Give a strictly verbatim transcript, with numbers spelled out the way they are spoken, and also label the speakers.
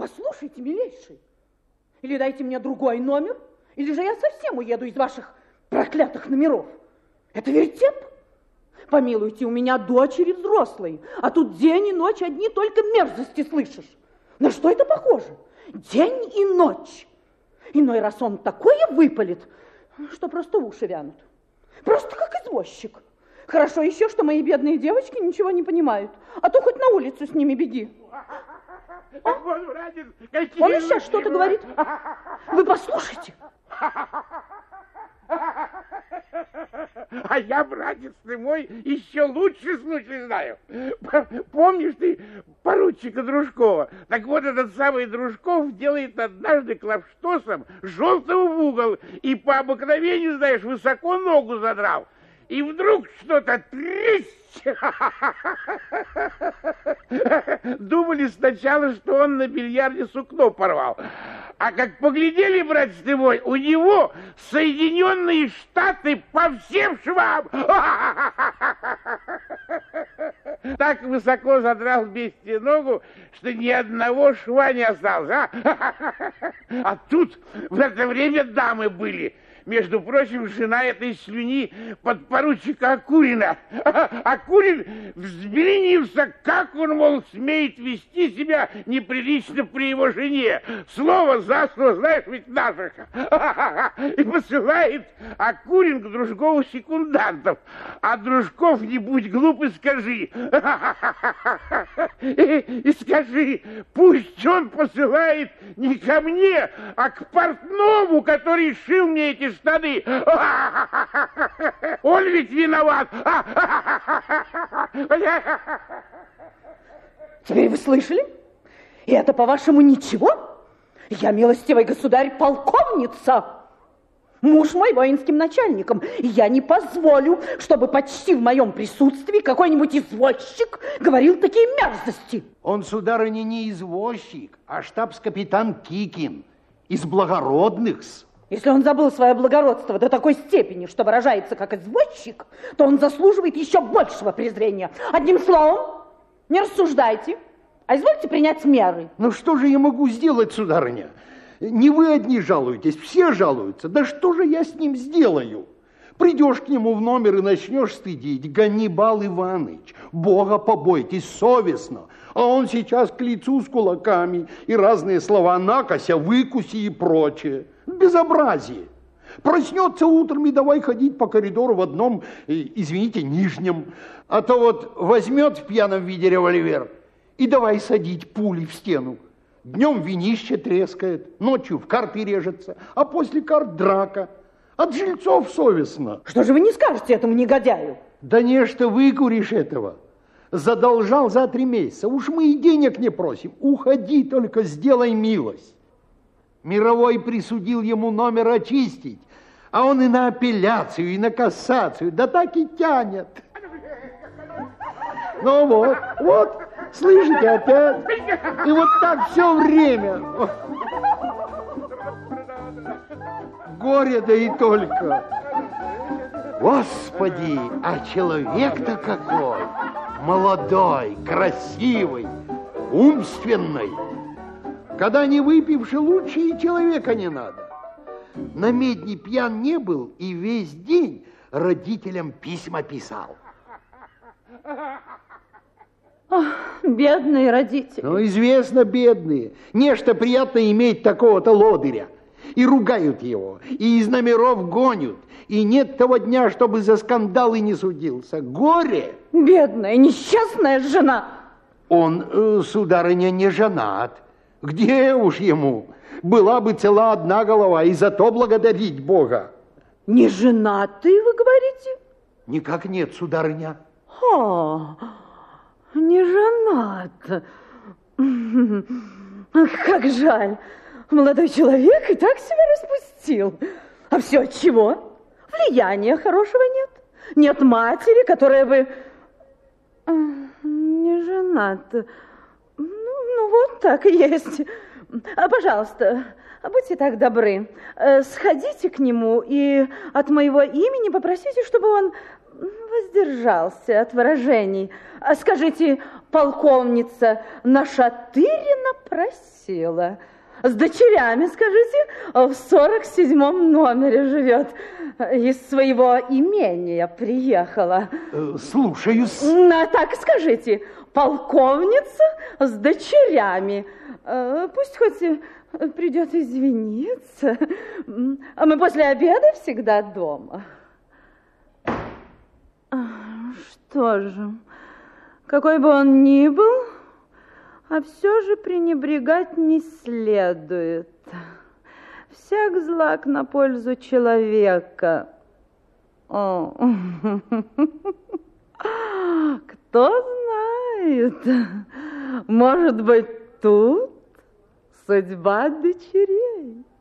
Speaker 1: Послушайте, милейший, или дайте мне другой номер, или же я совсем уеду из ваших проклятых номеров. Это вертеп? Помилуйте, у меня дочери взрослые, а тут день и ночь одни только мерзости слышишь. На что это похоже? День и ночь. Иной раз он такое выпалит, что просто уши вянут. Просто как извозчик. Хорошо еще, что мои бедные девочки ничего не понимают, а то хоть на улицу с ними беги. А? Он сейчас что-то говорит. Вы послушайте.
Speaker 2: А я, братец ты мой, еще лучше случай знаю. Помнишь ты поручика Дружкова? Так вот, этот самый Дружков делает однажды клавштосом желтого в угол и по обыкновению, знаешь, высоко ногу задрал. И вдруг что-то трясь. Думали сначала, что он на бильярде сукно порвал. А как поглядели, братец ты мой, у него Соединенные Штаты по всем швам. Так высоко задрал вместе ногу, что ни одного шва не осталось. А, а тут в это время дамы были. Между прочим, жена этой слюни подпоручика Акурина. Акурин взбеленился, как он, мол, смеет вести себя неприлично при его жене. Слово за слово, знаешь, ведь наших. И посылает Акурин к Дружкову секундантов. А Дружков, не будь глуп, и скажи. И, и скажи, пусть он посылает не ко мне, а к портному, который шил мне эти штаны. Он ведь виноват.
Speaker 1: Теперь вы слышали? И это, по-вашему, ничего? Я, милостивый государь, полковница. Муж мой воинским начальником. И я не позволю, чтобы почти в моем присутствии какой-нибудь извозчик говорил такие мерзости.
Speaker 3: Он, сударыня, не извозчик, а штабс-капитан Кикин. Из благородных-с.
Speaker 1: Если он забыл свое благородство до такой степени, что выражается как извозчик, то он заслуживает еще большего презрения. Одним словом, не рассуждайте, а извольте принять меры.
Speaker 3: Ну что же я могу сделать, сударыня? Не вы одни жалуетесь, все жалуются. Да что же я с ним сделаю? Придешь к нему в номер и начнешь стыдить. Ганнибал Иванович, Бога побойтесь, совестно. А он сейчас к лицу с кулаками и разные слова накося, выкуси и прочее. Безобразие. Проснется утром и давай ходить по коридору в одном, извините, нижнем. А то вот возьмет в пьяном виде револьвер и давай садить пули в стену. Днем винище трескает, ночью в карты режется, а после карт драка. От жильцов совестно.
Speaker 1: Что же вы не скажете этому негодяю?
Speaker 3: Да не, что выкуришь этого. Задолжал за три месяца. Уж мы и денег не просим. Уходи, только сделай милость. Мировой присудил ему номер очистить, а он и на апелляцию, и на кассацию, да так и тянет. Ну вот, вот, слышите, опять. И вот так все время. Горе, да и только. Господи, а человек-то какой! Молодой, красивый, умственный. Когда не выпивший, лучше и человека не надо. На медне пьян не был и весь день родителям письма писал.
Speaker 1: Ох, бедные родители.
Speaker 3: Ну, известно, бедные. Нечто приятно иметь такого-то лодыря. И ругают его, и из номеров гонят. И нет того дня, чтобы за скандалы не судился. Горе!
Speaker 1: Бедная, несчастная жена.
Speaker 3: Он, э, сударыня, не женат. Где уж ему? Была бы цела одна голова, и за то благодарить Бога.
Speaker 1: Не женатый, вы говорите?
Speaker 3: Никак нет, сударыня.
Speaker 1: О, не женат. Как жаль. Молодой человек и так себя распустил. А все от чего? Влияния хорошего нет. Нет матери, которая бы... Не женат. Ну, ну вот так и есть. Пожалуйста, будьте так добры. Сходите к нему и от моего имени попросите, чтобы он воздержался от выражений. Скажите, полковница Нашатырина просила. С дочерями, скажите, в сорок седьмом номере живет. Из своего имения приехала.
Speaker 3: Слушаюсь.
Speaker 1: А так скажите, полковница с дочерями. Пусть хоть придет извиниться. А мы после обеда всегда дома. Что же, какой бы он ни был, а все же пренебрегать не следует. Всяк злак на пользу человека. О. Кто знает, может быть, тут судьба дочерей.